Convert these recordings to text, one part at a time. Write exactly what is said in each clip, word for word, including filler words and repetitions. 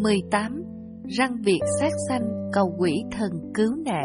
mười tám. Răng Việt sát sanh cầu quỷ thần cứu nạn.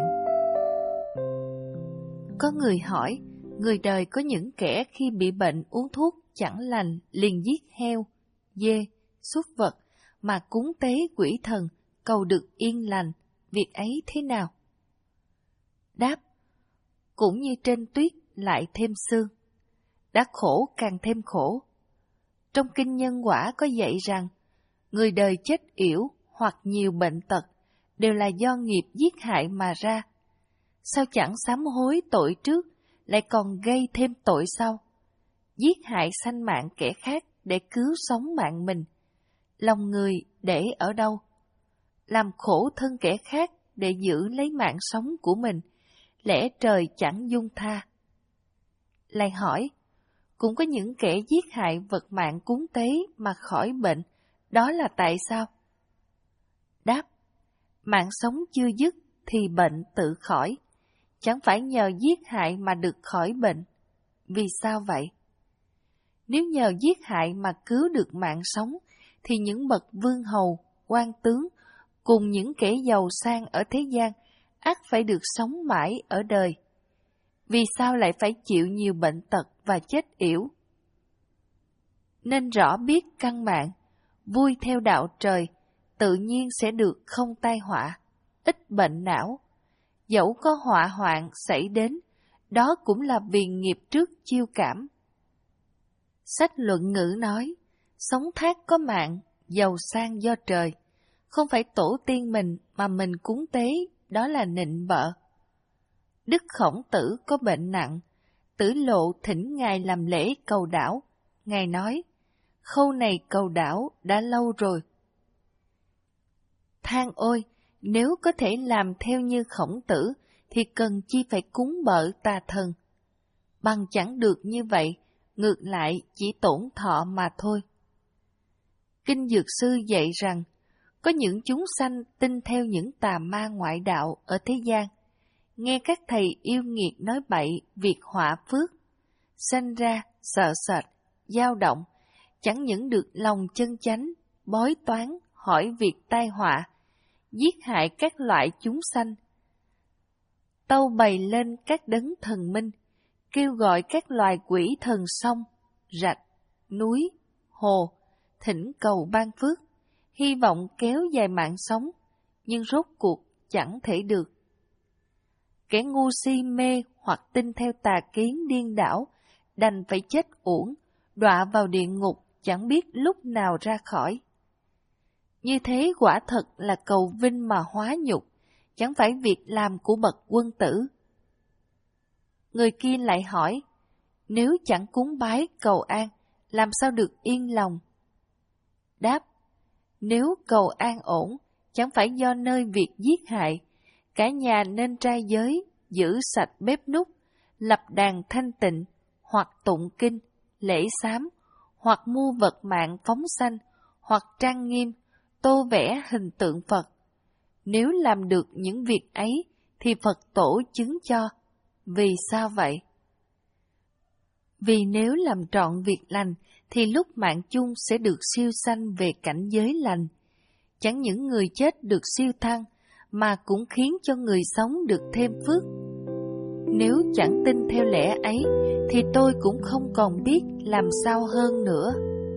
Có người hỏi, người đời có những kẻ khi bị bệnh uống thuốc chẳng lành liền giết heo, dê, súc vật mà cúng tế quỷ thần cầu được yên lành, việc ấy thế nào? Đáp, cũng như trên tuyết lại thêm sương, đã khổ càng thêm khổ. Trong kinh Nhân Quả có dạy rằng, người đời chết yểu hoặc nhiều bệnh tật đều là do nghiệp giết hại mà ra. Sao chẳng sám hối tội trước, lại còn gây thêm tội sau? Giết hại sanh mạng kẻ khác để cứu sống mạng mình, lòng người để ở đâu? Làm khổ thân kẻ khác để giữ lấy mạng sống của mình, lẽ trời chẳng dung tha. Lại hỏi, cũng có những kẻ giết hại vật mạng cúng tế mà khỏi bệnh, đó là tại sao? Đáp, mạng sống chưa dứt thì bệnh tự khỏi, chẳng phải nhờ giết hại mà được khỏi bệnh. Vì sao vậy? Nếu nhờ giết hại mà cứu được mạng sống, thì những bậc vương hầu, quan tướng, cùng những kẻ giàu sang ở thế gian, ắt phải được sống mãi ở đời. Vì sao lại phải chịu nhiều bệnh tật và chết yểu? Nên rõ biết căn mạng, vui theo đạo trời, tự nhiên sẽ được không tai họa, ít bệnh não. Dẫu có họa hoạn xảy đến, đó cũng là vì nghiệp trước chiêu cảm. Sách Luận Ngữ nói, sống thác có mạng, giàu sang do trời. Không phải tổ tiên mình mà mình cúng tế, đó là nịnh bợ. Đức Khổng Tử có bệnh nặng, Tử Lộ thỉnh Ngài làm lễ cầu đảo. Ngài nói, khâu này cầu đảo đã lâu rồi. Than ôi, nếu có thể làm theo như Khổng Tử, thì cần chi phải cúng bợ tà thần. Bằng chẳng được như vậy, ngược lại chỉ tổn thọ mà thôi. Kinh Dược Sư dạy rằng, có những chúng sanh tin theo những tà ma ngoại đạo ở thế gian, nghe các thầy yêu nghiệt nói bậy việc họa phước, sanh ra sợ sệt, dao động, chẳng những được lòng chân chánh, bói toán, hỏi việc tai họa, giết hại các loại chúng sanh. Tâu bày lên các đấng thần minh, kêu gọi các loài quỷ thần sông, rạch, núi, hồ, thỉnh cầu ban phước, hy vọng kéo dài mạng sống, nhưng rốt cuộc chẳng thể được. Kẻ ngu si mê hoặc tin theo tà kiến điên đảo, đành phải chết uổng, đọa vào địa ngục chẳng biết lúc nào ra khỏi. Như thế quả thật là cầu vinh mà hóa nhục, chẳng phải việc làm của bậc quân tử. Người kia lại hỏi, nếu chẳng cúng bái cầu an, làm sao được yên lòng? Đáp, nếu cầu an ổn, chẳng phải do nơi việc giết hại, cả nhà nên trai giới, giữ sạch bếp núc, lập đàn thanh tịnh, hoặc tụng kinh, lễ sám, hoặc mua vật mạng phóng sanh, hoặc trang nghiêm, tô vẽ hình tượng Phật. Nếu làm được những việc ấy, thì Phật tổ chứng cho. Vì sao vậy? Vì nếu làm trọn việc lành, thì lúc mạng chung sẽ được siêu sanh về cảnh giới lành. Chẳng những người chết được siêu thăng, mà cũng khiến cho người sống được thêm phước. Nếu chẳng tin theo lẽ ấy, thì tôi cũng không còn biết làm sao hơn nữa.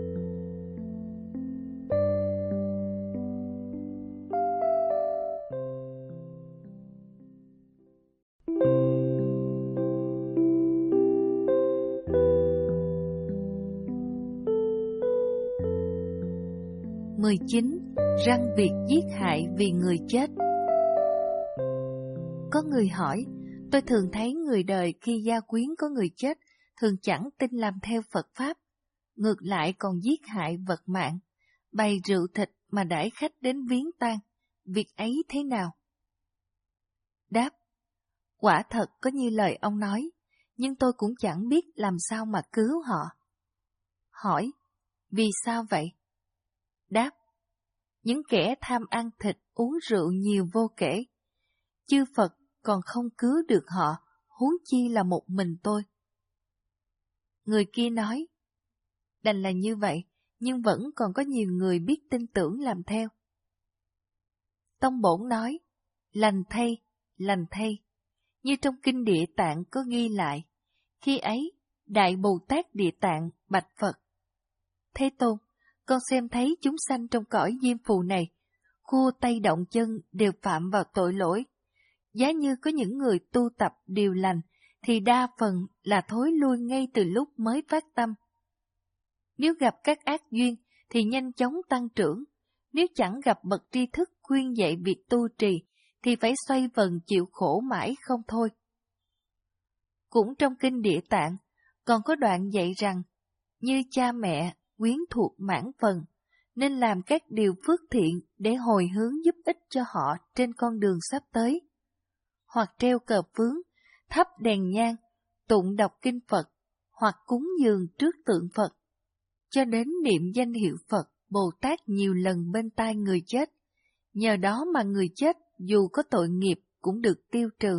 mười chín. Răng Việt giết hại vì người chết. Có người hỏi, tôi thường thấy người đời khi gia quyến có người chết, thường chẳng tin làm theo Phật Pháp, ngược lại còn giết hại vật mạng, bày rượu thịt mà đãi khách đến viếng tang, việc ấy thế nào? Đáp, quả thật có như lời ông nói, nhưng tôi cũng chẳng biết làm sao mà cứu họ. Hỏi, vì sao vậy? Đáp, những kẻ tham ăn thịt uống rượu nhiều vô kể. Chư Phật còn không cứu được họ, huống chi là một mình tôi. Người kia nói, đành là như vậy, nhưng vẫn còn có nhiều người biết tin tưởng làm theo. Tông Bổn nói, lành thay, lành thay, như trong kinh Địa Tạng có ghi lại. Khi ấy, Đại Bồ Tát Địa Tạng bạch Phật: Thế Tôn, con xem thấy chúng sanh trong cõi diêm phù này, khua tay động chân đều phạm vào tội lỗi. Giá như có những người tu tập điều lành, thì đa phần là thối lui ngay từ lúc mới phát tâm. Nếu gặp các ác duyên, thì nhanh chóng tăng trưởng. Nếu chẳng gặp bậc tri thức khuyên dạy việc tu trì, thì phải xoay vần chịu khổ mãi không thôi. Cũng trong kinh Địa Tạng, còn có đoạn dạy rằng, như cha mẹ, quyến thuộc mãn phần, nên làm các điều phước thiện để hồi hướng giúp ích cho họ trên con đường sắp tới. Hoặc treo cờ phướng, thắp đèn nhang, tụng đọc kinh Phật, hoặc cúng dường trước tượng Phật, cho đến niệm danh hiệu Phật, Bồ Tát nhiều lần bên tai người chết. Nhờ đó mà người chết dù có tội nghiệp cũng được tiêu trừ.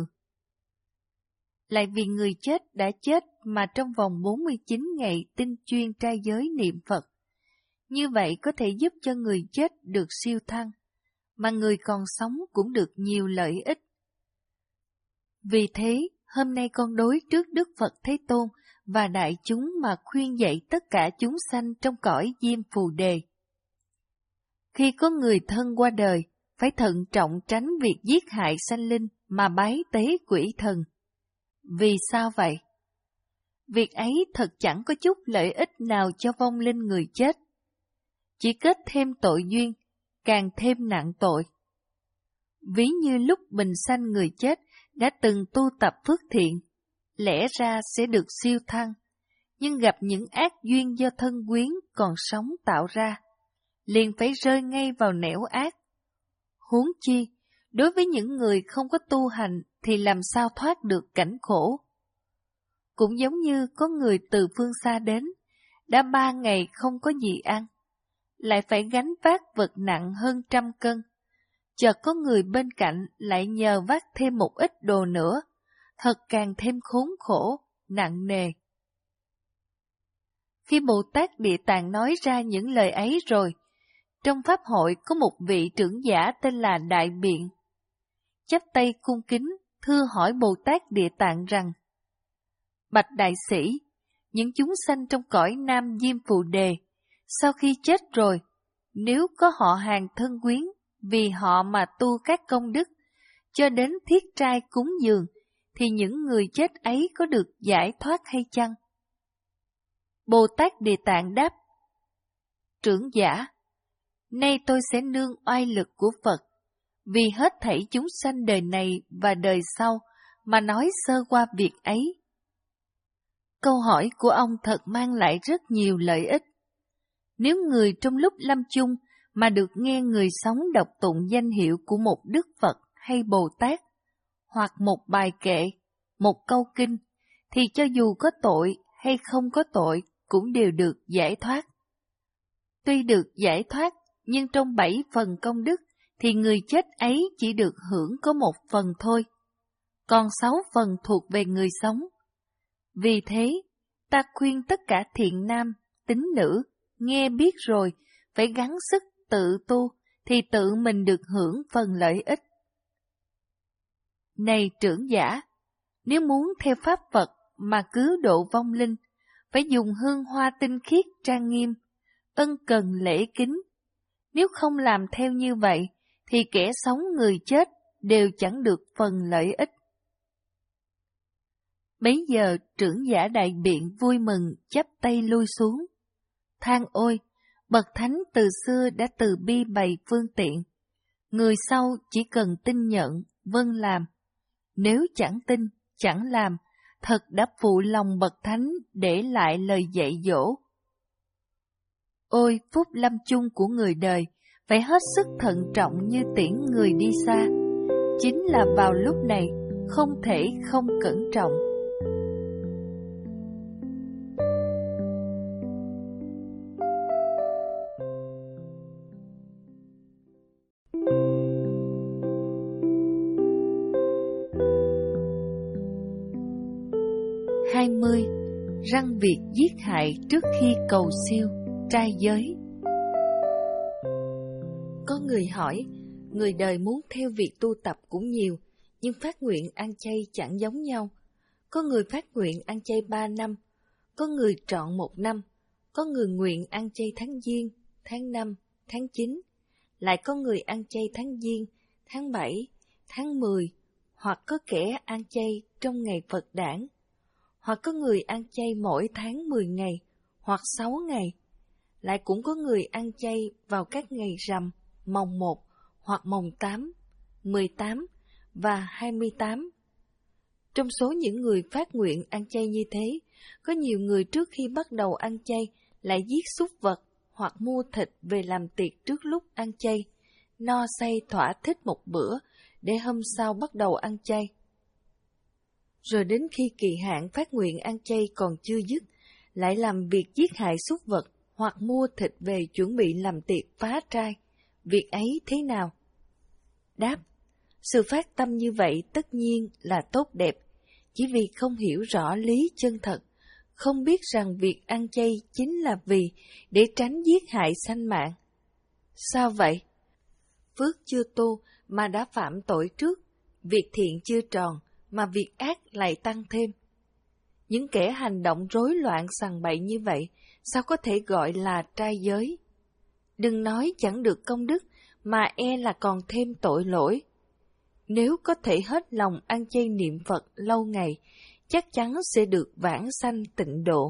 Lại vì người chết đã chết mà trong vòng bốn mươi chín ngày tinh chuyên trai giới niệm Phật, như vậy có thể giúp cho người chết được siêu thăng, mà người còn sống cũng được nhiều lợi ích. Vì thế, hôm nay con đối trước Đức Phật Thế Tôn và đại chúng mà khuyên dạy tất cả chúng sanh trong cõi diêm phù đề. Khi có người thân qua đời, phải thận trọng tránh việc giết hại sanh linh mà bái tế quỷ thần. Vì sao vậy? Việc ấy thật chẳng có chút lợi ích nào cho vong linh người chết. Chỉ kết thêm tội duyên, càng thêm nặng tội. Ví như lúc bình sanh người chết đã từng tu tập phước thiện, lẽ ra sẽ được siêu thăng, nhưng gặp những ác duyên do thân quyến còn sống tạo ra, liền phải rơi ngay vào nẻo ác. Huống chi, đối với những người không có tu hành thì làm sao thoát được cảnh khổ. Cũng giống như có người từ phương xa đến, đã ba ngày không có gì ăn, lại phải gánh vác vật nặng hơn trăm cân. Chợt có người bên cạnh lại nhờ vác thêm một ít đồ nữa, thật càng thêm khốn khổ, nặng nề. Khi Bồ Tát Địa Tạng nói ra những lời ấy rồi, trong pháp hội có một vị trưởng giả tên là Đại Biện. Chắp tay cung kính, thưa hỏi Bồ Tát Địa Tạng rằng, bạch đại sĩ, những chúng sanh trong cõi Nam Diêm Phù Đề, sau khi chết rồi, nếu có họ hàng thân quyến, vì họ mà tu các công đức, cho đến thiết trai cúng dường, thì những người chết ấy có được giải thoát hay chăng? Bồ Tát Địa Tạng đáp, trưởng giả, nay tôi sẽ nương oai lực của Phật, vì hết thảy chúng sanh đời này và đời sau mà nói sơ qua việc ấy. Câu hỏi của ông thật mang lại rất nhiều lợi ích. Nếu người trong lúc lâm chung mà được nghe người sống đọc tụng danh hiệu của một Đức Phật hay Bồ Tát, hoặc một bài kệ, một câu kinh, thì cho dù có tội hay không có tội cũng đều được giải thoát. Tuy được giải thoát, nhưng trong bảy phần công đức thì người chết ấy chỉ được hưởng có một phần thôi, còn sáu phần thuộc về người sống. Vì thế, ta khuyên tất cả thiện nam, tín nữ, nghe biết rồi, phải gắng sức tự tu, thì tự mình được hưởng phần lợi ích. Này trưởng giả, nếu muốn theo pháp Phật mà cứu độ vong linh, phải dùng hương hoa tinh khiết trang nghiêm, ân cần lễ kính. Nếu không làm theo như vậy, thì kẻ sống người chết đều chẳng được phần lợi ích. Bấy giờ trưởng giả Đại Biện vui mừng chắp tay lui xuống. Than ôi, bậc thánh từ xưa đã từ bi bày phương tiện. Người sau chỉ cần tin nhận, vâng làm. Nếu chẳng tin, chẳng làm, thật đã phụ lòng bậc thánh để lại lời dạy dỗ. Ôi phúc lâm chung của người đời, phải hết sức thận trọng như tiễn người đi xa. Chính là vào lúc này, không thể không cẩn trọng. hai mươi. Răng việc giết hại trước khi cầu siêu, trai giới. Có người hỏi, Người đời muốn theo việc tu tập cũng nhiều, nhưng phát nguyện ăn chay chẳng giống nhau. Có người phát nguyện ăn chay ba năm, có người trọn một năm, có người nguyện ăn chay tháng Giêng, tháng năm, tháng chín, lại có người ăn chay tháng Giêng, tháng bảy, tháng mười, hoặc có kẻ ăn chay trong ngày Phật đản, hoặc có người ăn chay mỗi tháng mười ngày, hoặc sáu ngày, lại cũng có người ăn chay vào các ngày rằm, mồng một, hoặc mồng tám, mười tám và hai mươi tám. Trong số những người phát nguyện ăn chay như thế, có nhiều người trước khi bắt đầu ăn chay lại giết súc vật hoặc mua thịt về làm tiệc trước lúc ăn chay, no say thỏa thích một bữa để hôm sau bắt đầu ăn chay. Rồi đến khi kỳ hạn phát nguyện ăn chay còn chưa dứt, lại làm việc giết hại súc vật hoặc mua thịt về chuẩn bị làm tiệc phá trai. Việc ấy thế nào? Đáp: sự phát tâm như vậy tất nhiên là tốt đẹp, chỉ vì không hiểu rõ lý chân thật, không biết rằng việc ăn chay chính là vì để tránh giết hại sanh mạng. Sao vậy? Phước chưa tu mà đã phạm tội trước, việc thiện chưa tròn mà việc ác lại tăng thêm. Những kẻ hành động rối loạn sằng bậy như vậy, sao có thể gọi là trai giới? Đừng nói chẳng được công đức, mà e là còn thêm tội lỗi. Nếu có thể hết lòng ăn chay niệm Phật lâu ngày, chắc chắn sẽ được vãng sanh tịnh độ.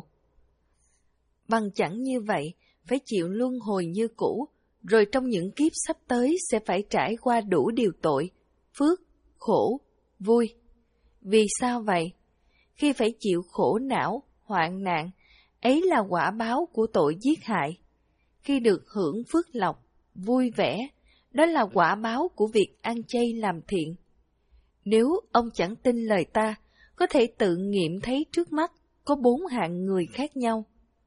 Bằng chẳng như vậy, phải chịu luân hồi như cũ, rồi trong những kiếp sắp tới sẽ phải trải qua đủ điều tội, phước, khổ, vui. Vì sao vậy? Khi phải chịu khổ não, hoạn nạn, ấy là quả báo của tội giết hại. Khi được hưởng phước lộc, vui vẻ, đó là quả báo của việc ăn chay làm thiện. Nếu ông chẳng tin lời ta, có thể tự nghiệm thấy trước mắt có bốn hạng người khác nhau.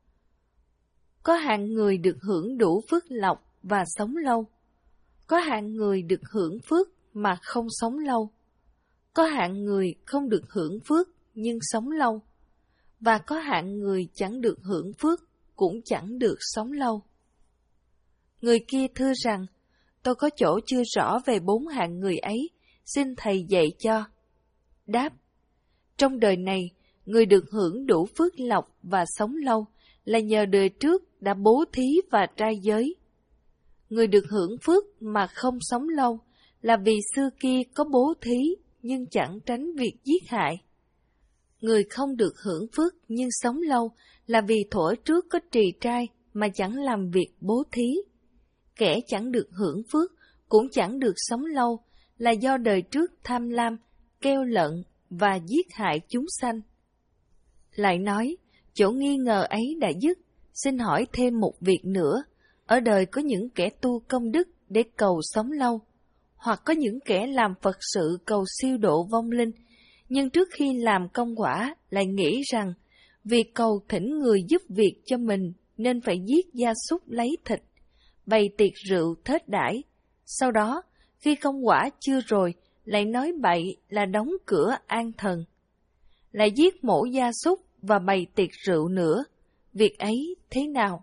Có hạng người được hưởng đủ phước lộc và sống lâu. Có hạng người được hưởng phước mà không sống lâu. Có hạng người không được hưởng phước nhưng sống lâu. Và có hạng người chẳng được hưởng phước cũng chẳng được sống lâu. Người kia thưa rằng: tôi có chỗ chưa rõ về bốn hạng người ấy, xin thầy dạy cho. Đáp: trong đời này, người được hưởng đủ phước lộc và sống lâu là nhờ đời trước đã bố thí và trai giới. Người được hưởng phước mà không sống lâu là vì xưa kia có bố thí nhưng chẳng tránh việc giết hại. Người không được hưởng phước nhưng sống lâu là vì thuở trước có trì trai mà chẳng làm việc bố thí. Kẻ chẳng được hưởng phước cũng chẳng được sống lâu là do đời trước tham lam, keo lợn và giết hại chúng sanh. Lại nói, chỗ nghi ngờ ấy đã dứt, xin hỏi thêm một việc nữa. Ở đời có những kẻ tu công đức để cầu sống lâu, hoặc có những kẻ làm Phật sự cầu siêu độ vong linh, nhưng trước khi làm công quả lại nghĩ rằng vì cầu thỉnh người giúp việc cho mình nên phải giết gia súc lấy thịt, bày tiệc rượu thết đãi. Sau đó, khi công quả chưa rồi, lại nói bậy là đóng cửa an thần. Lại giết mổ gia súc và bày tiệc rượu nữa. Việc ấy thế nào?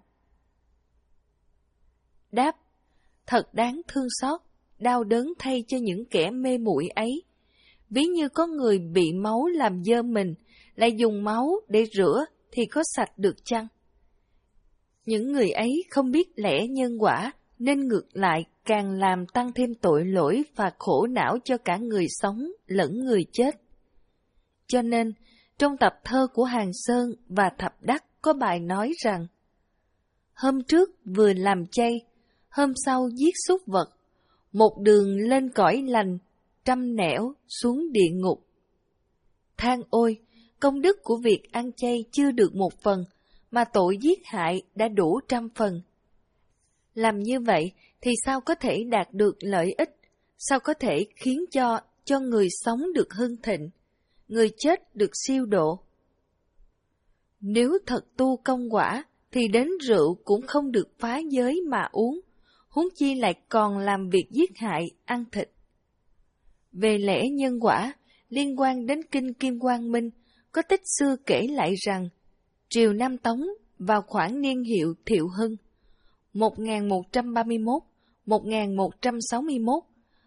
Đáp: thật đáng thương xót, đau đớn thay cho những kẻ mê muội ấy. Ví như có người bị máu làm dơ mình, lại dùng máu để rửa thì có sạch được chăng? Những người ấy không biết lẽ nhân quả, nên ngược lại càng làm tăng thêm tội lỗi và khổ não cho cả người sống lẫn người chết. Cho nên, trong tập thơ của Hàng Sơn và Thập Đắc có bài nói rằng: hôm trước vừa làm chay, hôm sau giết súc vật, một đường lên cõi lành, trăm nẻo xuống địa ngục. Than ôi, công đức của việc ăn chay chưa được một phần, mà tội giết hại đã đủ trăm phần. Làm như vậy thì sao có thể đạt được lợi ích, sao có thể khiến cho cho người sống được hưng thịnh, người chết được siêu độ. Nếu thật tu công quả, thì đến rượu cũng không được phá giới mà uống, huống chi lại còn làm việc giết hại, ăn thịt. Về lẽ nhân quả, liên quan đến Kinh Kim Quang Minh, có tích xưa kể lại rằng, triều Nam Tống vào khoảng niên hiệu Thiệu Hưng, một nghìn một trăm ba mươi mốt đến một nghìn một trăm sáu mươi mốt,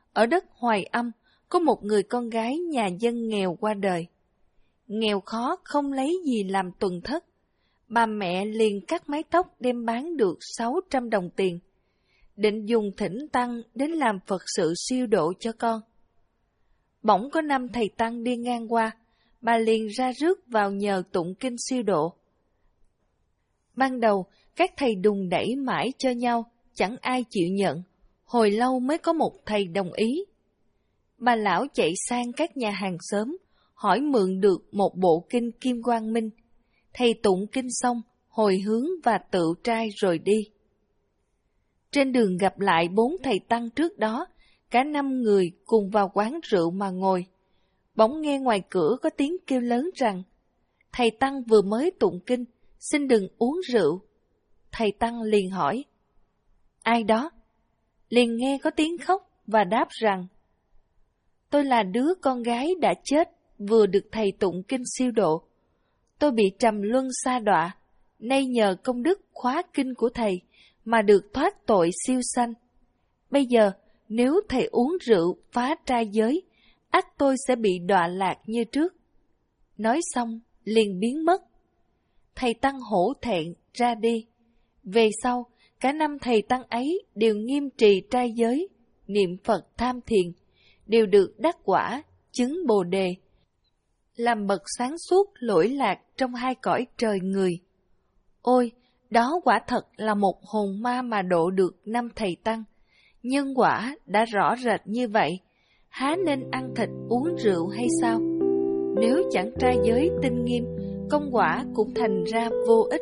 ở đất Hoài Âm, có một người con gái nhà dân nghèo qua đời. Nghèo khó không lấy gì làm tuần thất. Bà mẹ liền cắt mái tóc đem bán được sáu trăm đồng tiền, định dùng thỉnh tăng đến làm Phật sự siêu độ cho con. Bỗng có năm thầy tăng đi ngang qua, bà liền ra rước vào nhờ tụng kinh siêu độ. Ban đầu, các thầy đùng đẩy mãi cho nhau, chẳng ai chịu nhận, hồi lâu mới có một thầy đồng ý. Bà lão chạy sang các nhà hàng xóm, hỏi mượn được một bộ kinh Kim Quang Minh. Thầy tụng kinh xong, hồi hướng và tự trai rồi đi. Trên đường gặp lại bốn thầy tăng trước đó, cả năm người cùng vào quán rượu mà ngồi. Bỗng nghe ngoài cửa có tiếng kêu lớn rằng, thầy tăng vừa mới tụng kinh, xin đừng uống rượu. Thầy tăng liền hỏi, ai đó? Liền nghe có tiếng khóc và đáp rằng, tôi là đứa con gái đã chết, vừa được thầy tụng kinh siêu độ. Tôi bị trầm luân sa đọa, nay nhờ công đức khóa kinh của thầy mà được thoát tội siêu sanh. Bây giờ, nếu thầy uống rượu phá trai giới, ắt tôi sẽ bị đọa lạc như trước. Nói xong, liền biến mất. Thầy tăng hổ thẹn ra đi. Về sau, cả năm thầy tăng ấy đều nghiêm trì trai giới, niệm Phật tham thiền, đều được đắc quả, chứng Bồ Đề, làm bậc sáng suốt lỗi lạc trong hai cõi trời người. Ôi, đó quả thật là một hồn ma mà độ được năm thầy tăng. Nhân quả đã rõ rệt như vậy, há nên ăn thịt uống rượu hay sao? Nếu chẳng trai giới tinh nghiêm, công quả cũng thành ra vô ích.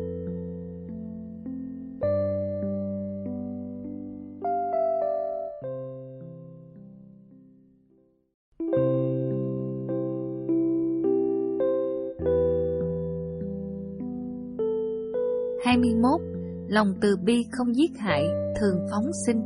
hai mươi mốt. Lòng từ bi không giết hại, thường phóng sinh.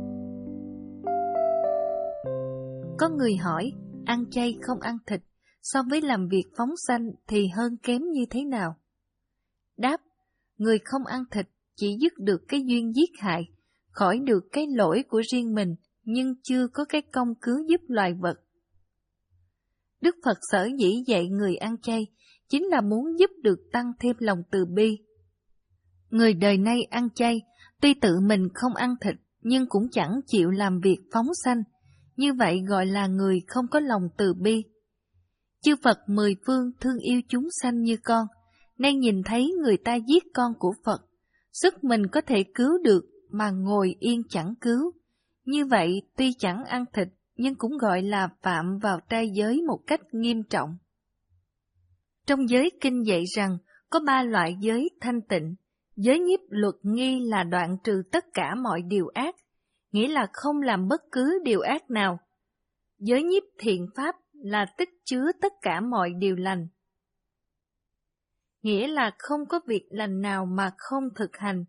Có người hỏi, ăn chay không ăn thịt, so với làm việc phóng sanh thì hơn kém như thế nào? Đáp, người không ăn thịt chỉ dứt được cái duyên giết hại, khỏi được cái lỗi của riêng mình, nhưng chưa có cái công cứu giúp loài vật. Đức Phật sở dĩ dạy người ăn chay, chính là muốn giúp được tăng thêm lòng từ bi. Người đời nay ăn chay, tuy tự mình không ăn thịt, nhưng cũng chẳng chịu làm việc phóng sanh, như vậy gọi là người không có lòng từ bi. Chư Phật mười phương thương yêu chúng sanh như con, nay nhìn thấy người ta giết con của Phật, sức mình có thể cứu được mà ngồi yên chẳng cứu. Như vậy tuy chẳng ăn thịt, nhưng cũng gọi là phạm vào trai giới một cách nghiêm trọng. Trong giới kinh dạy rằng, có ba loại giới thanh tịnh. Giới nhiếp luật nghi là đoạn trừ tất cả mọi điều ác, nghĩa là không làm bất cứ điều ác nào. Giới nhiếp thiện pháp là tích chứa tất cả mọi điều lành, nghĩa là không có việc lành nào mà không thực hành.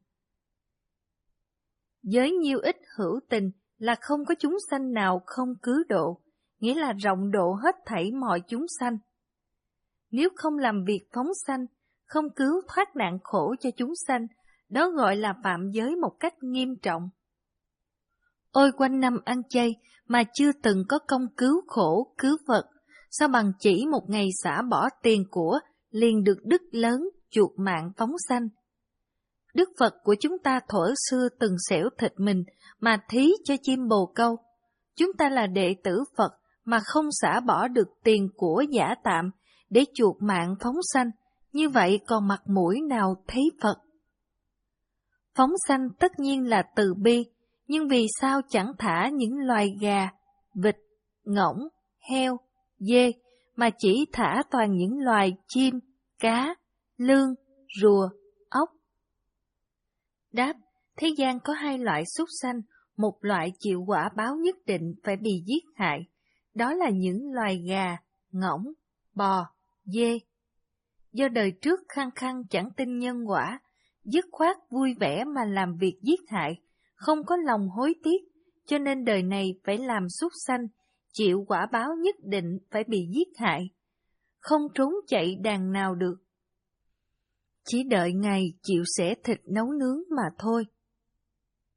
Giới nhiêu ích hữu tình là không có chúng sanh nào không cứu độ, nghĩa là rộng độ hết thảy mọi chúng sanh. Nếu không làm việc phóng sanh, không cứu thoát nạn khổ cho chúng sanh, đó gọi là phạm giới một cách nghiêm trọng. Ôi quanh năm ăn chay mà chưa từng có công cứu khổ, cứu Phật, sao bằng chỉ một ngày xả bỏ tiền của, liền được đức lớn, chuộc mạng phóng sanh. Đức Phật của chúng ta thuở xưa từng xẻo thịt mình mà thí cho chim bồ câu. Chúng ta là đệ tử Phật mà không xả bỏ được tiền của giả tạm để chuộc mạng phóng sanh, như vậy còn mặt mũi nào thấy Phật? Phóng sanh tất nhiên là từ bi, nhưng vì sao chẳng thả những loài gà, vịt, ngỗng, heo, dê, mà chỉ thả toàn những loài chim, cá, lươn, rùa, ốc? Đáp, thế gian có hai loại súc sanh, một loại chịu quả báo nhất định phải bị giết hại, đó là những loài gà, ngỗng, bò, dê. Do đời trước khăng khăng chẳng tin nhân quả, dứt khoát vui vẻ mà làm việc giết hại, không có lòng hối tiếc, cho nên đời này phải làm súc sanh, chịu quả báo nhất định phải bị giết hại, không trốn chạy đàn nào được. Chỉ đợi ngày chịu xẻ thịt nấu nướng mà thôi.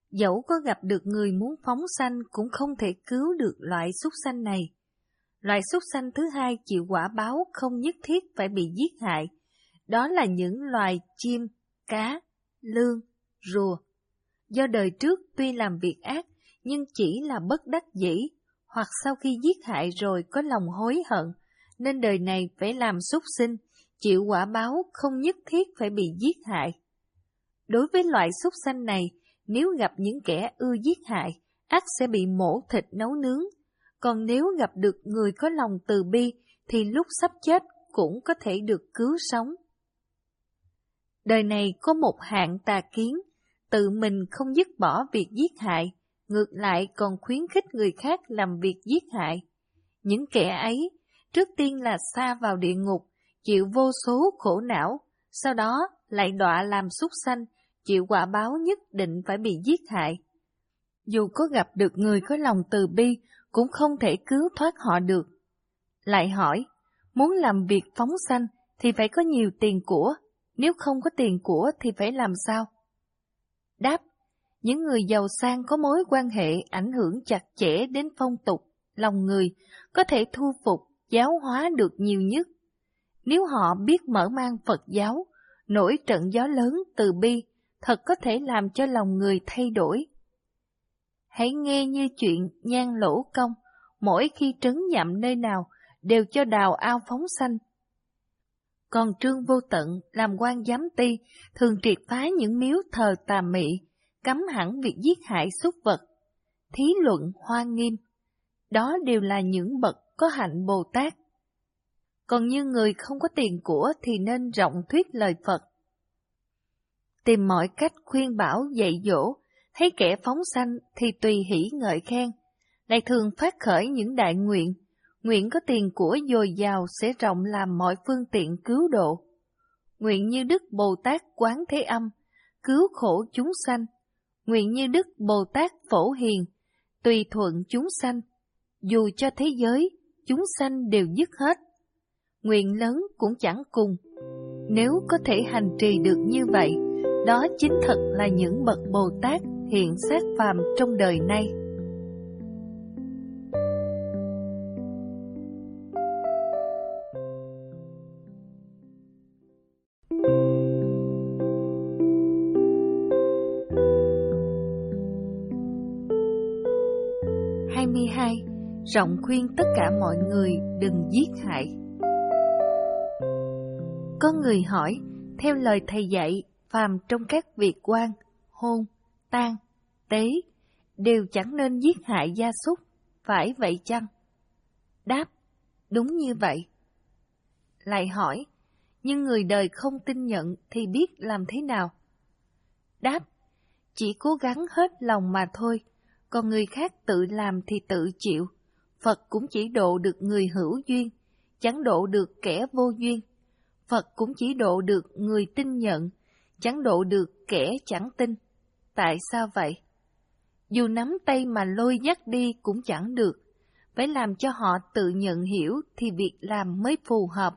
Dẫu có gặp được người muốn phóng sanh cũng không thể cứu được loại súc sanh này. Loại súc sanh thứ hai chịu quả báo không nhất thiết phải bị giết hại. Đó là những loài chim, cá, lươn, rùa. Do đời trước tuy làm việc ác, nhưng chỉ là bất đắc dĩ, hoặc sau khi giết hại rồi có lòng hối hận, nên đời này phải làm súc sinh, chịu quả báo không nhất thiết phải bị giết hại. Đối với loại súc sanh này, nếu gặp những kẻ ưa giết hại, ắt sẽ bị mổ thịt nấu nướng. Còn nếu gặp được người có lòng từ bi, thì lúc sắp chết cũng có thể được cứu sống. Đời này có một hạng tà kiến, tự mình không dứt bỏ việc giết hại, ngược lại còn khuyến khích người khác làm việc giết hại. Những kẻ ấy, trước tiên là sa vào địa ngục, chịu vô số khổ não, sau đó lại đọa làm súc sanh, chịu quả báo nhất định phải bị giết hại. Dù có gặp được người có lòng từ bi, cũng không thể cứu thoát họ được. Lại hỏi, muốn làm việc phóng sanh thì phải có nhiều tiền của, nếu không có tiền của thì phải làm sao? Đáp, những người giàu sang có mối quan hệ ảnh hưởng chặt chẽ đến phong tục, lòng người, có thể thu phục, giáo hóa được nhiều nhất. Nếu họ biết mở mang Phật giáo, nổi trận gió lớn từ bi, thật có thể làm cho lòng người thay đổi. Hãy nghe như chuyện Nhan Lỗ Công, mỗi khi trấn nhậm nơi nào, đều cho đào ao phóng sanh. Còn Trương Vô Tận, làm quan giám ty, thường triệt phá những miếu thờ tà mị, cấm hẳn việc giết hại súc vật. Thí luận Hoa Nghiêm, đó đều là những bậc có hạnh Bồ Tát. Còn như người không có tiền của thì nên rộng thuyết lời Phật. Tìm mọi cách khuyên bảo dạy dỗ, thấy kẻ phóng sanh thì tùy hỷ ngợi khen, lại thường phát khởi những đại nguyện, nguyện có tiền của dồi dào sẽ rộng làm mọi phương tiện cứu độ. Nguyện như Đức Bồ Tát Quán Thế Âm, cứu khổ chúng sanh. Nguyện như Đức Bồ Tát Phổ Hiền, tùy thuận chúng sanh, dù cho thế giới, chúng sanh đều dứt hết. Nguyện lớn cũng chẳng cùng. Nếu có thể hành trì được như vậy, đó chính thật là những bậc Bồ Tát hiện sát phàm trong đời nay. hai mươi hai. Rộng khuyên tất cả mọi người đừng giết hại. Có người hỏi, theo lời thầy dạy, phàm trong các việc quan, hôn, tang, tế, đều chẳng nên giết hại gia súc, phải vậy chăng? Đáp, đúng như vậy. Lại hỏi, nhưng người đời không tin nhận thì biết làm thế nào? Đáp, chỉ cố gắng hết lòng mà thôi, còn người khác tự làm thì tự chịu. Phật cũng chỉ độ được người hữu duyên, chẳng độ được kẻ vô duyên. Phật cũng chỉ độ được người tin nhận, chẳng độ được kẻ chẳng tin. Tại sao vậy? Dù nắm tay mà lôi dắt đi cũng chẳng được, phải làm cho họ tự nhận hiểu thì việc làm mới phù hợp.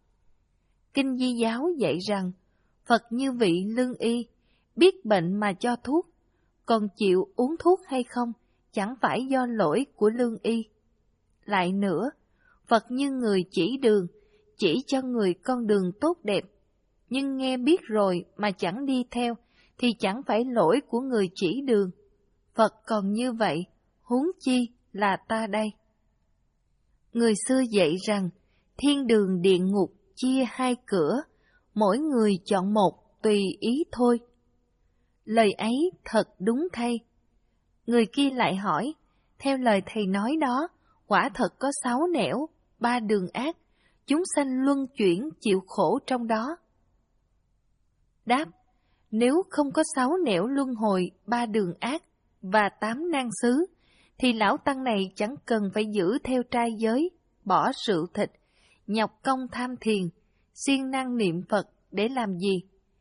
Kinh Di Giáo dạy rằng, Phật như vị lương y, biết bệnh mà cho thuốc, còn chịu uống thuốc hay không chẳng phải do lỗi của lương y. Lại nữa, Phật như người chỉ đường, chỉ cho người con đường tốt đẹp, nhưng nghe biết rồi mà chẳng đi theo thì chẳng phải lỗi của người chỉ đường. Phật còn như vậy, huống chi là ta đây. Người xưa dạy rằng, thiên đường địa ngục chia hai cửa, mỗi người chọn một tùy ý thôi. Lời ấy thật đúng thay. Người kia lại hỏi, theo lời thầy nói đó, quả thật có sáu nẻo, ba đường ác, chúng sanh luân chuyển chịu khổ trong đó. Đáp, nếu không có sáu nẻo luân hồi, ba đường ác và tám nan xứ, thì lão tăng này chẳng cần phải giữ theo trai giới, bỏ rượu thịt, nhọc công tham thiền, siêng năng niệm Phật để làm gì?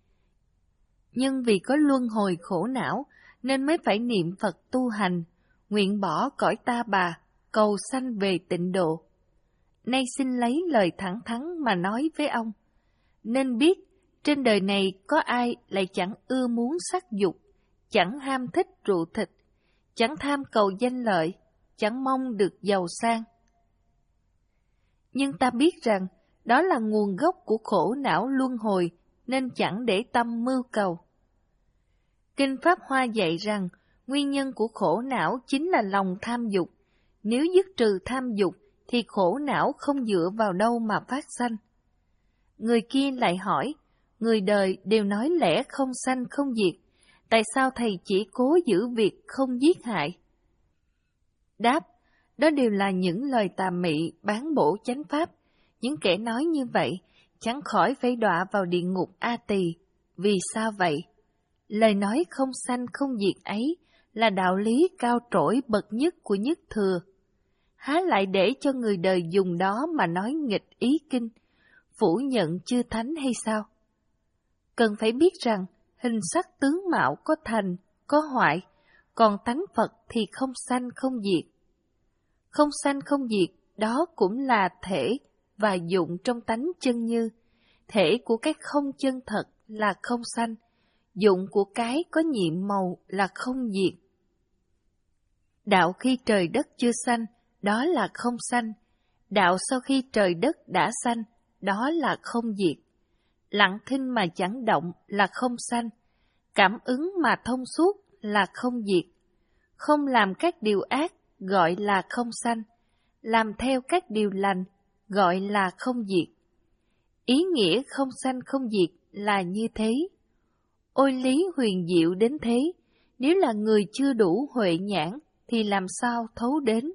Nhưng vì có luân hồi khổ não, nên mới phải niệm Phật tu hành, nguyện bỏ cõi ta bà, cầu sanh về tịnh độ. Nay xin lấy lời thẳng thắn mà nói với ông. Nên biết, trên đời này có ai lại chẳng ưa muốn sắc dục, chẳng ham thích rượu thịt, chẳng tham cầu danh lợi, chẳng mong được giàu sang. Nhưng ta biết rằng đó là nguồn gốc của khổ não luân hồi, nên chẳng để tâm mưu cầu. Kinh Pháp Hoa dạy rằng nguyên nhân của khổ não chính là lòng tham dục. Nếu dứt trừ tham dục thì khổ não không dựa vào đâu mà phát sanh. Người kia lại hỏi, người đời đều nói lẽ không sanh không diệt, tại sao thầy chỉ cố giữ việc không giết hại? Đáp, đó đều là những lời tà mị bán bổ chánh pháp. Những kẻ nói như vậy chẳng khỏi phải đọa vào địa ngục A Tỳ. Vì sao vậy? Lời nói không sanh không diệt ấy là đạo lý cao trỗi bậc nhất của nhất thừa. Há lại để cho người đời dùng đó mà nói nghịch ý kinh, phủ nhận chư thánh hay sao? Cần phải biết rằng hình sắc tướng mạo có thành, có hoại, còn tánh Phật thì không sanh không diệt. Không sanh không diệt, đó cũng là thể và dụng trong tánh chân như. Thể của cái không chân thật là không sanh, dụng của cái có nhiệm màu là không diệt. Đạo khi trời đất chưa sanh, đó là không sanh. Đạo sau khi trời đất đã sanh, đó là không diệt. Lặng thinh mà chẳng động là không sanh. Cảm ứng mà thông suốt là không diệt. Không làm các điều ác gọi là không sanh. Làm theo các điều lành gọi là không diệt. Ý nghĩa không sanh không diệt là như thế. Ôi lý huyền diệu đến thế, nếu là người chưa đủ huệ nhãn thì làm sao thấu đến?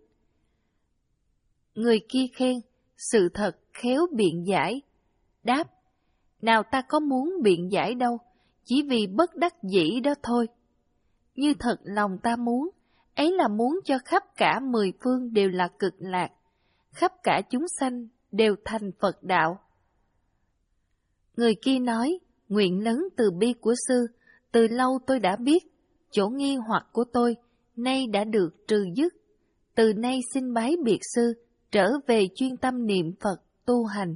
Người kia khen, sự thật khéo biện giải. Đáp, nào ta có muốn biện giải đâu, chỉ vì bất đắc dĩ đó thôi. Như thật lòng ta muốn, ấy là muốn cho khắp cả mười phương đều là cực lạc, khắp cả chúng sanh đều thành Phật đạo. Người kia nói, nguyện lớn từ bi của sư, từ lâu tôi đã biết, chỗ nghi hoặc của tôi nay đã được trừ dứt. Từ nay xin bái biệt sư, trở về chuyên tâm niệm Phật tu hành.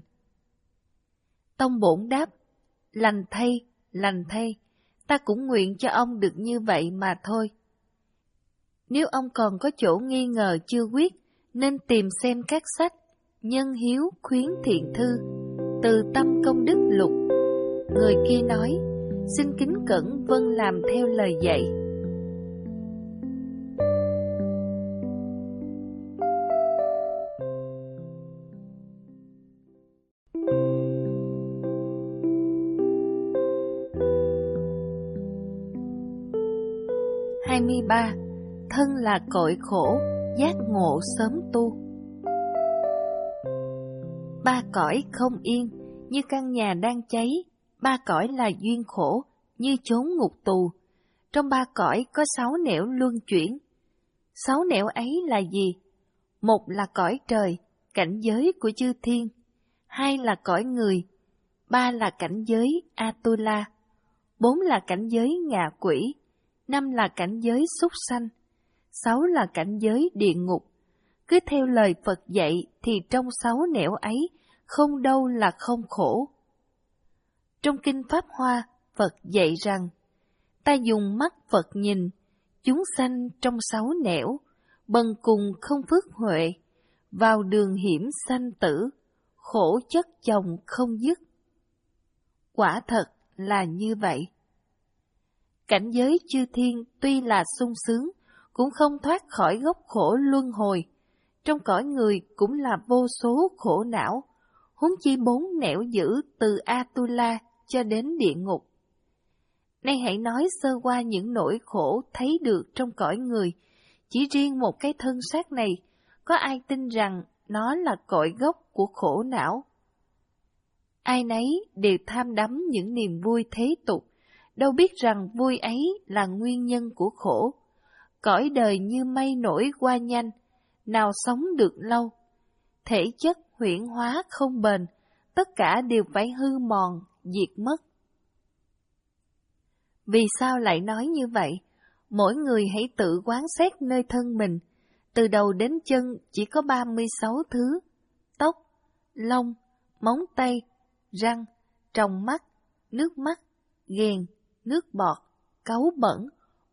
Tông Bổn đáp, lành thay, lành thay, ta cũng nguyện cho ông được như vậy mà thôi. Nếu ông còn có chỗ nghi ngờ chưa quyết, nên tìm xem các sách Nhân Hiếu Khuyến Thiện Thư, Từ Tâm Công Đức Lục. Người kia nói, xin kính cẩn vâng làm theo lời dạy. hai mươi ba. Thân là cội khổ, giác ngộ sớm tu. Ba cõi không yên, như căn nhà đang cháy. Ba cõi là duyên khổ, như chốn ngục tù. Trong ba cõi có sáu nẻo luân chuyển. Sáu nẻo ấy là gì? Một là cõi trời, cảnh giới của chư thiên. Hai là cõi người. Ba là cảnh giới Atula. Bốn là cảnh giới ngạ quỷ. Năm là cảnh giới súc sanh. Sáu là cảnh giới địa ngục. Cứ theo lời Phật dạy thì trong sáu nẻo ấy không đâu là không khổ. Trong Kinh Pháp Hoa, Phật dạy rằng, ta dùng mắt Phật nhìn, chúng sanh trong sáu nẻo, bần cùng không phước huệ, vào đường hiểm sanh tử, khổ chất chồng không dứt. Quả thật là như vậy. Cảnh giới chư thiên tuy là sung sướng, cũng không thoát khỏi gốc khổ luân hồi. Trong cõi người cũng là vô số khổ não, huống chi bốn nẻo dữ từ Atula cho đến địa ngục. Nay hãy nói sơ qua những nỗi khổ thấy được trong cõi người. Chỉ riêng một cái thân xác này, có ai tin rằng nó là cội gốc của khổ não? Ai nấy đều tham đắm những niềm vui thế tục, đâu biết rằng vui ấy là nguyên nhân của khổ. Cõi đời như mây nổi qua nhanh, nào sống được lâu. Thể chất huyễn hóa không bền, tất cả đều phải hư mòn, diệt mất. Vì sao lại nói như vậy? Mỗi người hãy tự quán xét nơi thân mình. Từ đầu đến chân chỉ có ba mươi sáu thứ: tóc, lông, móng tay, răng, tròng mắt, nước mắt, ghèn, nước bọt, cáu bẩn,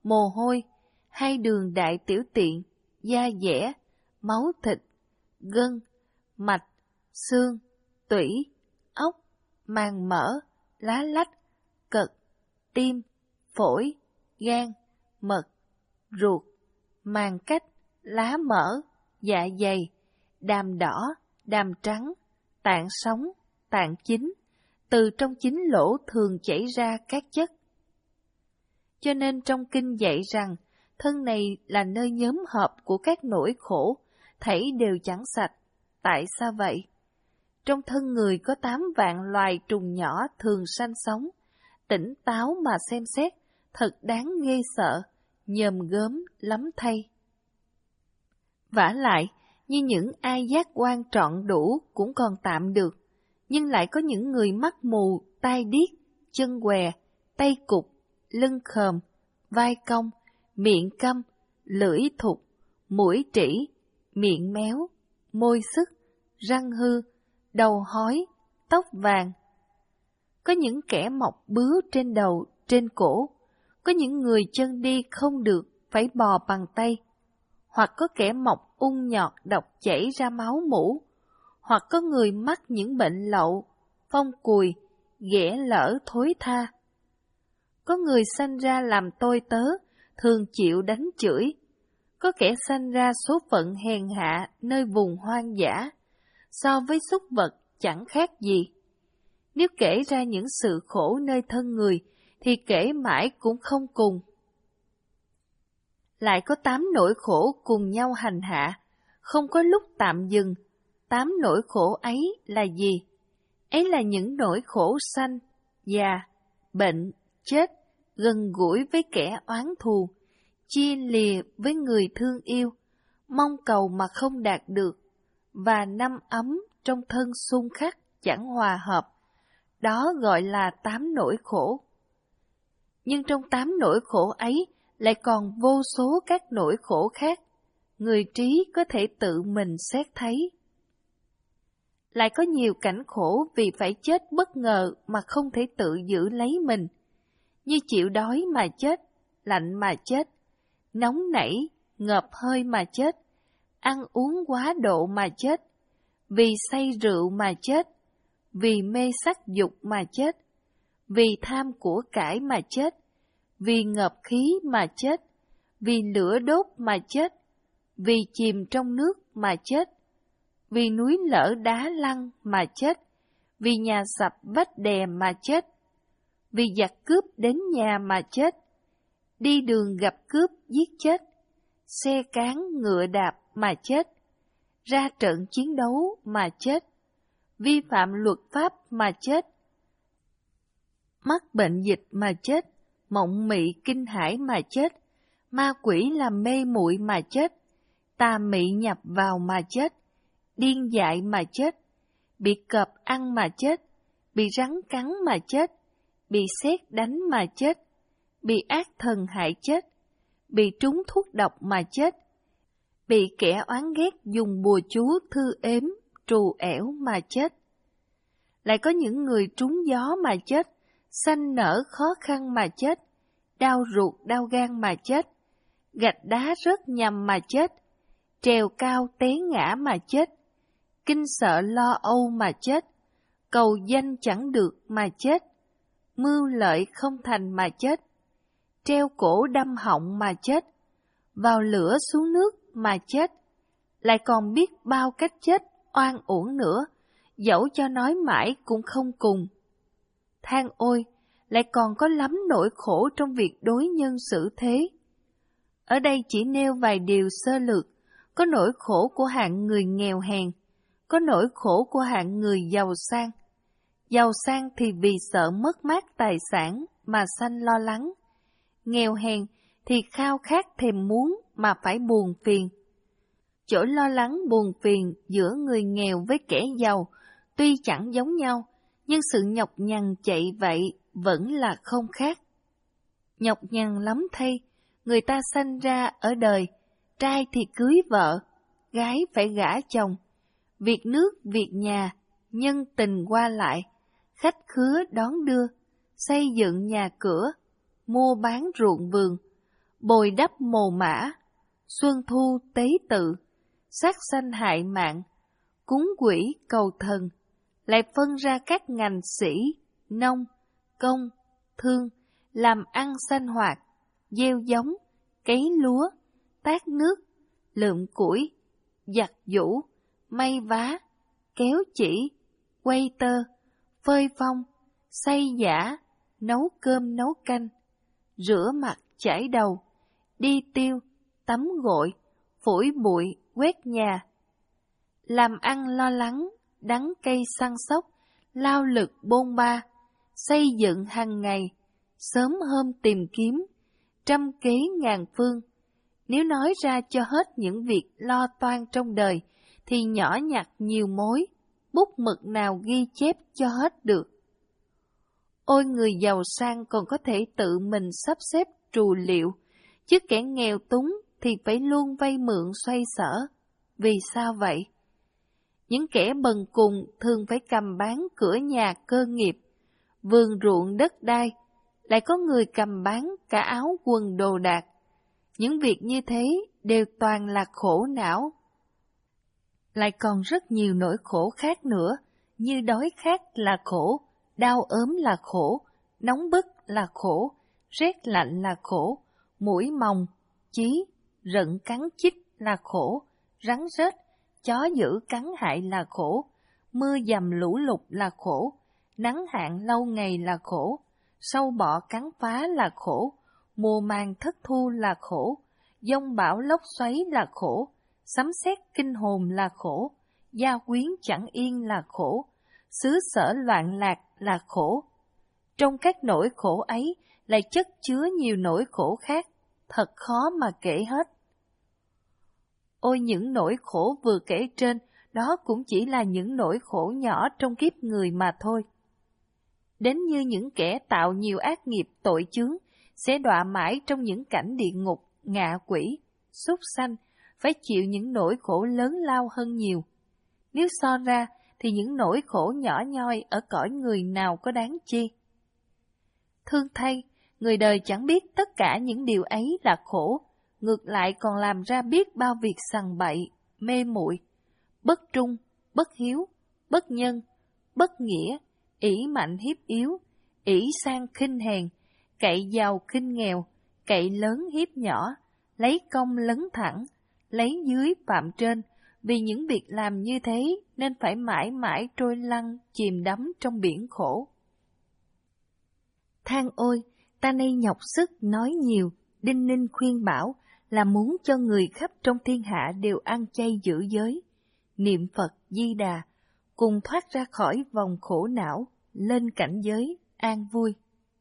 mồ hôi, hai đường đại tiểu tiện, da dẻ, máu thịt, gân, mạch, xương, tủy, ốc, màng mỡ, lá lách, cật, tim, phổi, gan, mật, ruột, màng cách, lá mỡ, dạ dày, đàm đỏ, đàm trắng, tạng sống, tạng chính, từ trong chính lỗ thường chảy ra các chất. Cho nên trong kinh dạy rằng, thân này là nơi nhóm họp của các nỗi khổ, thảy đều chẳng sạch. Tại sao vậy? Trong thân người có tám vạn loài trùng nhỏ thường sanh sống, tỉnh táo mà xem xét, thật đáng ghê sợ, nhòm gớm lắm thay. Vả lại, như những ai giác quan trọn đủ cũng còn tạm được, nhưng lại có những người mắt mù, tai điếc, chân què, tay cụt, lưng khòm, vai cong, miệng câm, lưỡi thục, mũi trĩ, miệng méo, môi sức, răng hư, đầu hói, tóc vàng. Có những kẻ mọc bướu trên đầu, trên cổ, có những người chân đi không được, phải bò bằng tay, hoặc có kẻ mọc ung nhọt độc chảy ra máu mũ, hoặc có người mắc những bệnh lậu, phong cùi, ghẻ lở thối tha. Có người sanh ra làm tôi tớ, thường chịu đánh chửi. Có kẻ sanh ra số phận hèn hạ nơi vùng hoang dã, so với súc vật chẳng khác gì. Nếu kể ra những sự khổ nơi thân người, thì kể mãi cũng không cùng. Lại có tám nỗi khổ cùng nhau hành hạ, không có lúc tạm dừng. Tám nỗi khổ ấy là gì? Ấy là những nỗi khổ sanh, già, bệnh, chết, gần gũi với kẻ oán thù, chia lìa với người thương yêu, mong cầu mà không đạt được, và năm ấm trong thân xung khắc chẳng hòa hợp. Đó gọi là tám nỗi khổ. Nhưng trong tám nỗi khổ ấy lại còn vô số các nỗi khổ khác, người trí có thể tự mình xét thấy. Lại có nhiều cảnh khổ vì phải chết bất ngờ mà không thể tự giữ lấy mình, như chịu đói mà chết, lạnh mà chết, nóng nảy, ngợp hơi mà chết, ăn uống quá độ mà chết, vì say rượu mà chết, vì mê sắc dục mà chết, vì tham của cải mà chết, vì ngợp khí mà chết, vì lửa đốt mà chết, vì chìm trong nước mà chết, vì núi lở đá lăn mà chết, vì nhà sập vách đè mà chết, vì giặc cướp đến nhà mà chết, đi đường gặp cướp giết chết, xe cán ngựa đạp mà chết, ra trận chiến đấu mà chết, vi phạm luật pháp mà chết, mắc bệnh dịch mà chết, mộng mị kinh hãi mà chết, ma quỷ làm mê muội mà chết, tà mị nhập vào mà chết, điên dại mà chết, bị cọp ăn mà chết, bị rắn cắn mà chết, bị sét đánh mà chết, bị ác thần hại chết, bị trúng thuốc độc mà chết, bị kẻ oán ghét dùng bùa chú thư ếm, trù ẻo mà chết. Lại có những người trúng gió mà chết, sanh nở khó khăn mà chết, đau ruột đau gan mà chết, gạch đá rớt nhầm mà chết, trèo cao té ngã mà chết, kinh sợ lo âu mà chết, cầu danh chẳng được mà chết, mưu lợi không thành mà chết, treo cổ đâm họng mà chết, vào lửa xuống nước mà chết, lại còn biết bao cách chết oan uổng nữa, dẫu cho nói mãi cũng không cùng. Than ôi, lại còn có lắm nỗi khổ trong việc đối nhân xử thế. Ở đây chỉ nêu vài điều sơ lược, có nỗi khổ của hạng người nghèo hèn, có nỗi khổ của hạng người giàu sang. Giàu sang thì vì sợ mất mát tài sản mà sanh lo lắng, nghèo hèn thì khao khát thèm muốn mà phải buồn phiền. Chỗ lo lắng buồn phiền giữa người nghèo với kẻ giàu tuy chẳng giống nhau, nhưng sự nhọc nhằn chạy vậy vẫn là không khác. Nhọc nhằn lắm thay, người ta sanh ra ở đời, trai thì cưới vợ, gái phải gả chồng, việc nước, việc nhà, nhân tình qua lại, khách khứa đón đưa, xây dựng nhà cửa, mua bán ruộng vườn, bồi đắp mồ mã, xuân thu tế tự, sát sanh hại mạng, cúng quỷ cầu thần, lại phân ra các ngành sĩ, nông, công, thương, làm ăn sinh hoạt, gieo giống, cấy lúa, tát nước, lượm củi, giặt giũ, may vá, kéo chỉ, quay tơ, phơi phong, xay giã, nấu cơm nấu canh, rửa mặt chải đầu, đi tiêu, tắm gội, phủi bụi, quét nhà. Làm ăn lo lắng, đắng cay săn sóc, lao lực bôn ba, xây dựng hàng ngày, sớm hôm tìm kiếm, trăm kế ngàn phương. Nếu nói ra cho hết những việc lo toan trong đời, thì nhỏ nhặt nhiều mối, bút mực nào ghi chép cho hết được. Ôi người giàu sang còn có thể tự mình sắp xếp trù liệu, chứ kẻ nghèo túng thì phải luôn vay mượn xoay sở. Vì sao vậy? Những kẻ bần cùng thường phải cầm bán cửa nhà cơ nghiệp, vườn ruộng đất đai, lại có người cầm bán cả áo quần đồ đạc. Những việc như thế đều toàn là khổ não. Lại còn rất nhiều nỗi khổ khác nữa, như đói khát là khổ, đau ốm là khổ, nóng bức là khổ, rét lạnh là khổ, mũi mòng, chí, rận cắn chích là khổ, rắn rết, chó dữ cắn hại là khổ, mưa dầm lũ lụt là khổ, nắng hạn lâu ngày là khổ, sâu bọ cắn phá là khổ, mùa màng thất thu là khổ, giông bão lốc xoáy là khổ, sấm sét kinh hồn là khổ, gia quyến chẳng yên là khổ, xứ sở loạn lạc là khổ. Trong các nỗi khổ ấy lại chất chứa nhiều nỗi khổ khác, thật khó mà kể hết. Ôi những nỗi khổ vừa kể trên, đó cũng chỉ là những nỗi khổ nhỏ trong kiếp người mà thôi. Đến như những kẻ tạo nhiều ác nghiệp tội chướng, sẽ đọa mãi trong những cảnh địa ngục, ngạ quỷ, súc sanh, phải chịu những nỗi khổ lớn lao hơn nhiều. Nếu so ra, thì những nỗi khổ nhỏ nhoi ở cõi người nào có đáng chi. Thương thay, người đời chẳng biết tất cả những điều ấy là khổ, ngược lại còn làm ra biết bao việc sằng bậy, mê muội, bất trung, bất hiếu, bất nhân, bất nghĩa, ỷ mạnh hiếp yếu, ỷ sang khinh hèn, cậy giàu khinh nghèo, cậy lớn hiếp nhỏ, lấy công lấn thẳng, lấy dưới phạm trên. Vì những việc làm như thế nên phải mãi mãi trôi lăn, chìm đắm trong biển khổ. Than ôi, ta nay nhọc sức nói nhiều, đinh ninh khuyên bảo là muốn cho người khắp trong thiên hạ đều ăn chay giữ giới, niệm Phật Di Đà, cùng thoát ra khỏi vòng khổ não, lên cảnh giới an vui.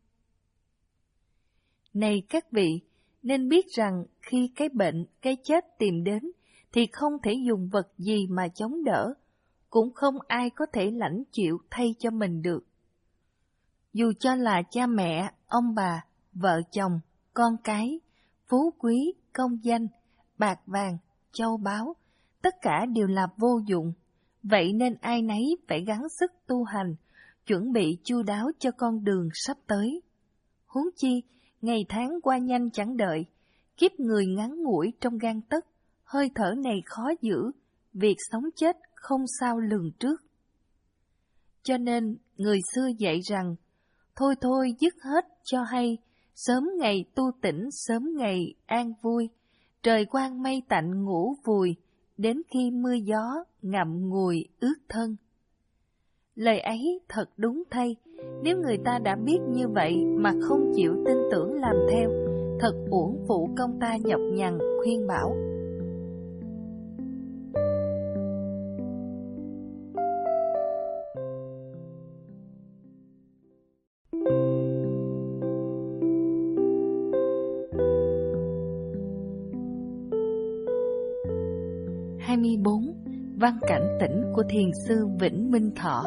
Này các vị, nên biết rằng khi cái bệnh, cái chết tìm đến, thì không thể dùng vật gì mà chống đỡ, cũng không ai có thể lãnh chịu thay cho mình được. Dù cho là cha mẹ, ông bà, vợ chồng, con cái, phú quý, công danh, bạc vàng, châu báu, tất cả đều là vô dụng. Vậy nên ai nấy phải gắng sức tu hành, chuẩn bị chu đáo cho con đường sắp tới. Huống chi, ngày tháng qua nhanh chẳng đợi, kiếp người ngắn ngủi trong gang tấc, hơi thở này khó giữ, việc sống chết không sao lường trước. Cho nên, người xưa dạy rằng, thôi thôi dứt hết cho hay, sớm ngày tu tỉnh sớm ngày an vui, trời quang mây tạnh ngủ vùi, đến khi mưa gió ngậm ngùi ướt thân. Lời ấy thật đúng thay, nếu người ta đã biết như vậy mà không chịu tin tưởng làm theo, thật uổng phụ công ta nhọc nhằn khuyên bảo. hai mươi bốn. Văn cảnh tỉnh của thiền sư Vĩnh Minh Thọ.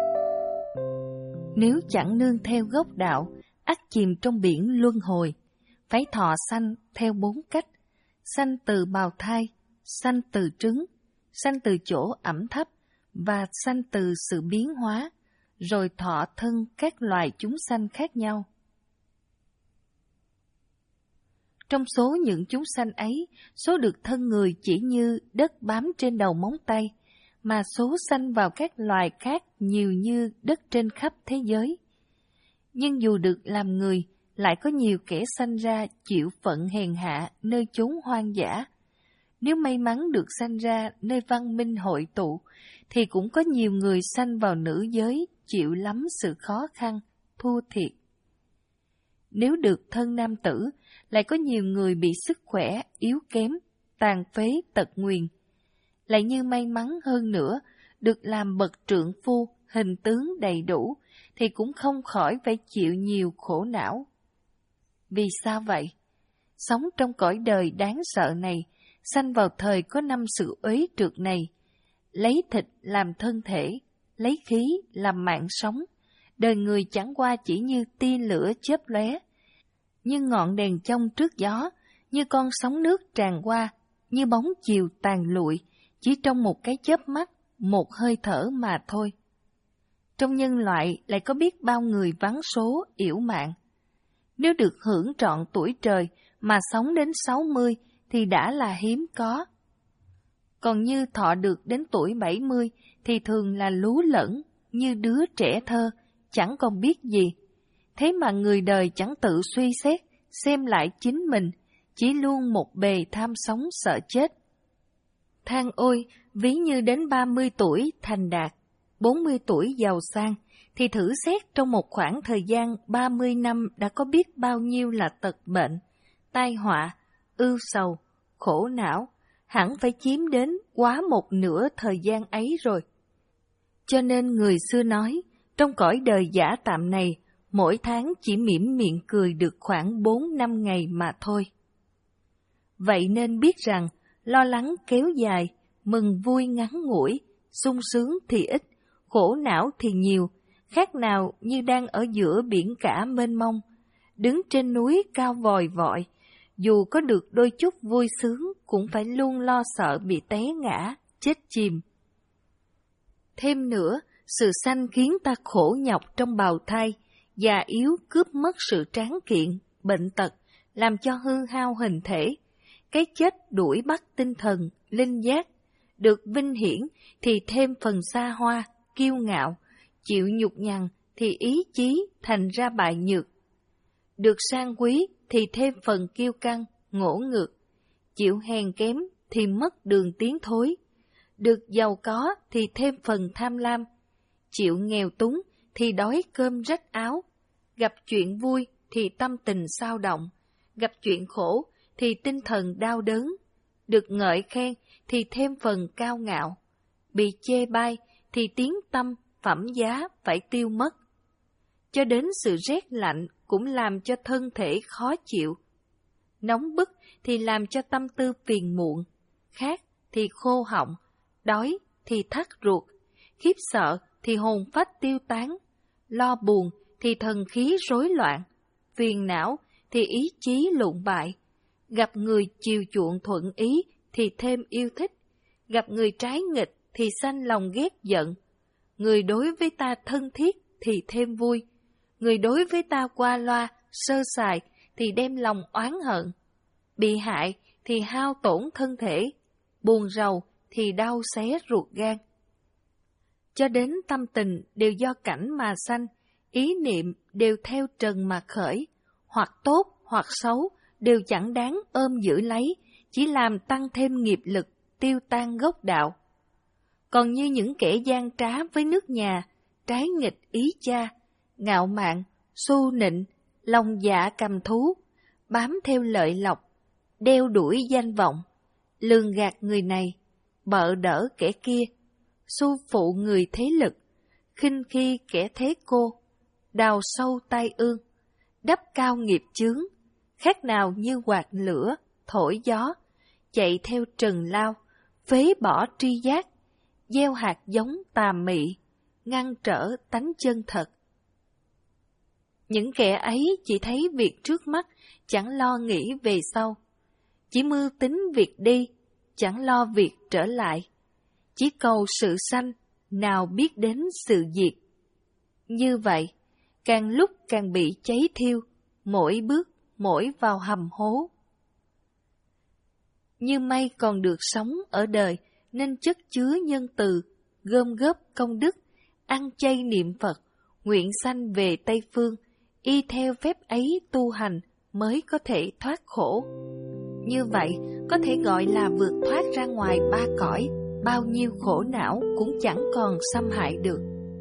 Nếu chẳng nương theo gốc đạo, ắt chìm trong biển luân hồi. Phải thọ sanh theo bốn cách: sanh từ bào thai, sanh từ trứng, sanh từ chỗ ẩm thấp và sanh từ sự biến hóa, rồi thọ thân các loài chúng sanh khác nhau. Trong số những chúng sanh ấy, số được thân người chỉ như đất bám trên đầu móng tay, mà số sanh vào các loài khác nhiều như đất trên khắp thế giới. Nhưng dù được làm người, lại có nhiều kẻ sanh ra chịu phận hèn hạ nơi chốn hoang dã. Nếu may mắn được sanh ra nơi văn minh hội tụ, thì cũng có nhiều người sanh vào nữ giới chịu lắm sự khó khăn, thua thiệt. Nếu được thân nam tử, lại có nhiều người bị sức khỏe, yếu kém, tàn phế tật nguyền. Lại như may mắn hơn nữa, được làm bậc trượng phu, hình tướng đầy đủ, thì cũng không khỏi phải chịu nhiều khổ não. Vì sao vậy? Sống trong cõi đời đáng sợ này, sanh vào thời có năm sự uế trượt này, lấy thịt làm thân thể, lấy khí làm mạng sống, đời người chẳng qua chỉ như tia lửa chớp lóe, như ngọn đèn trong trước gió, như con sóng nước tràn qua, như bóng chiều tàn lụi, chỉ trong một cái chớp mắt, một hơi thở mà thôi. Trong nhân loại lại có biết bao người vắng số, yểu mạng. Nếu được hưởng trọn tuổi trời mà sống đến sáu mươi thì đã là hiếm có. Còn như thọ được đến tuổi bảy mươi thì thường là lú lẫn, như đứa trẻ thơ, chẳng còn biết gì. Thế mà người đời chẳng tự suy xét, xem lại chính mình, chỉ luôn một bề tham sống sợ chết. Than ôi, ví như đến ba mươi tuổi thành đạt, bốn mươi tuổi giàu sang, thì thử xét trong một khoảng thời gian ba mươi năm đã có biết bao nhiêu là tật bệnh, tai họa, ưu sầu, khổ não, hẳn phải chiếm đến quá một nửa thời gian ấy rồi. Cho nên người xưa nói, trong cõi đời giả tạm này, mỗi tháng chỉ mỉm miệng cười được khoảng bốn năm ngày mà thôi. Vậy nên biết rằng, lo lắng kéo dài, mừng vui ngắn ngủi, sung sướng thì ít, khổ não thì nhiều, khác nào như đang ở giữa biển cả mênh mông, đứng trên núi cao vòi vọi, dù có được đôi chút vui sướng cũng phải luôn lo sợ bị té ngã, chết chìm. Thêm nữa, sự sanh khiến ta khổ nhọc trong bào thai, già yếu cướp mất sự tráng kiện, bệnh tật, làm cho hư hao hình thể. Cái chết đuổi bắt tinh thần, linh giác, được vinh hiển thì thêm phần xa hoa, kiêu ngạo, chịu nhục nhằn thì ý chí thành ra bại nhược. Được sang quý thì thêm phần kiêu căng, ngỗ ngược, chịu hèn kém thì mất đường tiến thối. Được giàu có thì thêm phần tham lam, chịu nghèo túng thì đói cơm rách áo, gặp chuyện vui thì tâm tình xao động, gặp chuyện khổ thì tinh thần đau đớn, được ngợi khen thì thêm phần cao ngạo, bị chê bai thì tiếng tâm, phẩm giá phải tiêu mất. Cho đến sự rét lạnh cũng làm cho thân thể khó chịu, nóng bức thì làm cho tâm tư phiền muộn, khát thì khô họng, đói thì thắt ruột, khiếp sợ thì hồn phách tiêu tán, lo buồn thì thần khí rối loạn, phiền não thì ý chí lụn bại, gặp người chiều chuộng thuận ý thì thêm yêu thích, gặp người trái nghịch thì sanh lòng ghét giận, người đối với ta thân thiết thì thêm vui, người đối với ta qua loa, sơ sài thì đem lòng oán hận, bị hại thì hao tổn thân thể, buồn rầu thì đau xé ruột gan. Cho đến tâm tình đều do cảnh mà sanh, ý niệm đều theo trần mà khởi, hoặc tốt hoặc xấu đều chẳng đáng ôm giữ lấy, chỉ làm tăng thêm nghiệp lực, tiêu tan gốc đạo. Còn như những kẻ gian trá với nước nhà, trái nghịch ý cha, ngạo mạn, xu nịnh, lòng dạ cầm thú, bám theo lợi lộc, đeo đuổi danh vọng, lường gạt người này, bợ đỡ kẻ kia, xu phụ người thế lực, khinh khi kẻ thế cô, đào sâu tai ương, đắp cao nghiệp chướng, khác nào như quạt lửa, thổi gió, chạy theo trần lao, phế bỏ tri giác, gieo hạt giống tà mị, ngăn trở tánh chân thật. Những kẻ ấy chỉ thấy việc trước mắt, chẳng lo nghĩ về sau, chỉ mưu tính việc đi, chẳng lo việc trở lại, chỉ cầu sự sanh, nào biết đến sự diệt. Như vậy, càng lúc càng bị cháy thiêu, mỗi bước mỗi vào hầm hố. Như may còn được sống ở đời, nên chất chứa nhân từ, gom góp công đức, ăn chay niệm Phật, nguyện sanh về Tây Phương, y theo phép ấy tu hành mới có thể thoát khổ. Như vậy, có thể gọi là vượt thoát ra ngoài ba cõi, bao nhiêu khổ não cũng chẳng còn xâm hại được.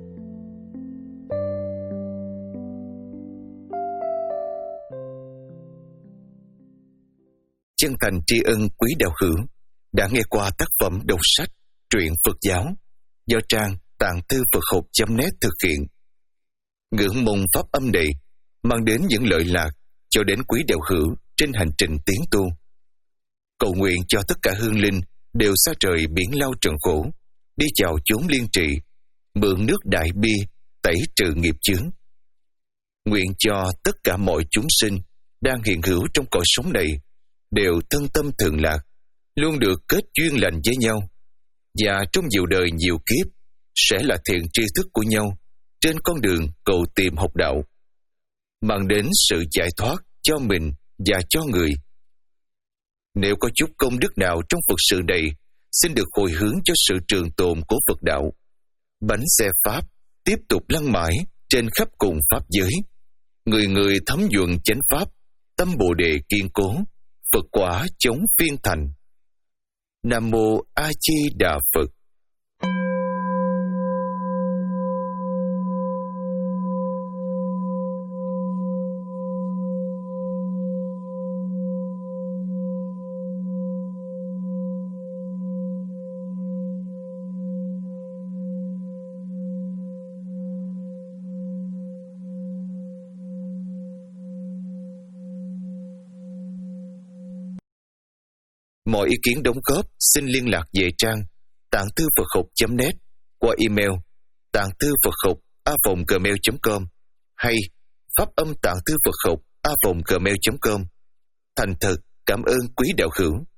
Chân thành tri ân quý đạo hữu đã nghe qua tác phẩm đọc sách truyện Phật giáo do trang tạng thư Phật học chấm net thực hiện. Ngưỡng mong pháp âm này mang đến những lợi lạc cho đến quý đạo hữu trên hành trình tiến tu. Cầu nguyện cho tất cả hương linh đều xa trời biển lao trần khổ, đi chào chốn liên trị, mượn nước đại bi tẩy trừ nghiệp chướng. Nguyện cho tất cả mọi chúng sinh đang hiện hữu trong cõi sống này đều thân tâm thường lạc, luôn được kết duyên lành với nhau, và trong nhiều đời nhiều kiếp sẽ là thiện tri thức của nhau trên con đường cầu tìm học đạo, mang đến sự giải thoát cho mình và cho người. Nếu có chút công đức nào trong Phật sự này, xin được hồi hướng cho sự trường tồn của Phật đạo. Bánh xe Pháp tiếp tục lăn mãi trên khắp cùng Pháp giới. Người người thấm nhuận chánh Pháp, tâm Bồ Đề kiên cố, Phật quả chống phiên thành. Nam Mô A Di Đà Phật. Mọi ý kiến đóng góp xin liên lạc về trang tạng thư Phật học chấm net qua email tạng thư Phật học a vòng gmail chấm com hay pháp âm tạng thư Phật học a vòng gmail chấm com. Thành thật cảm ơn quý đạo hữu.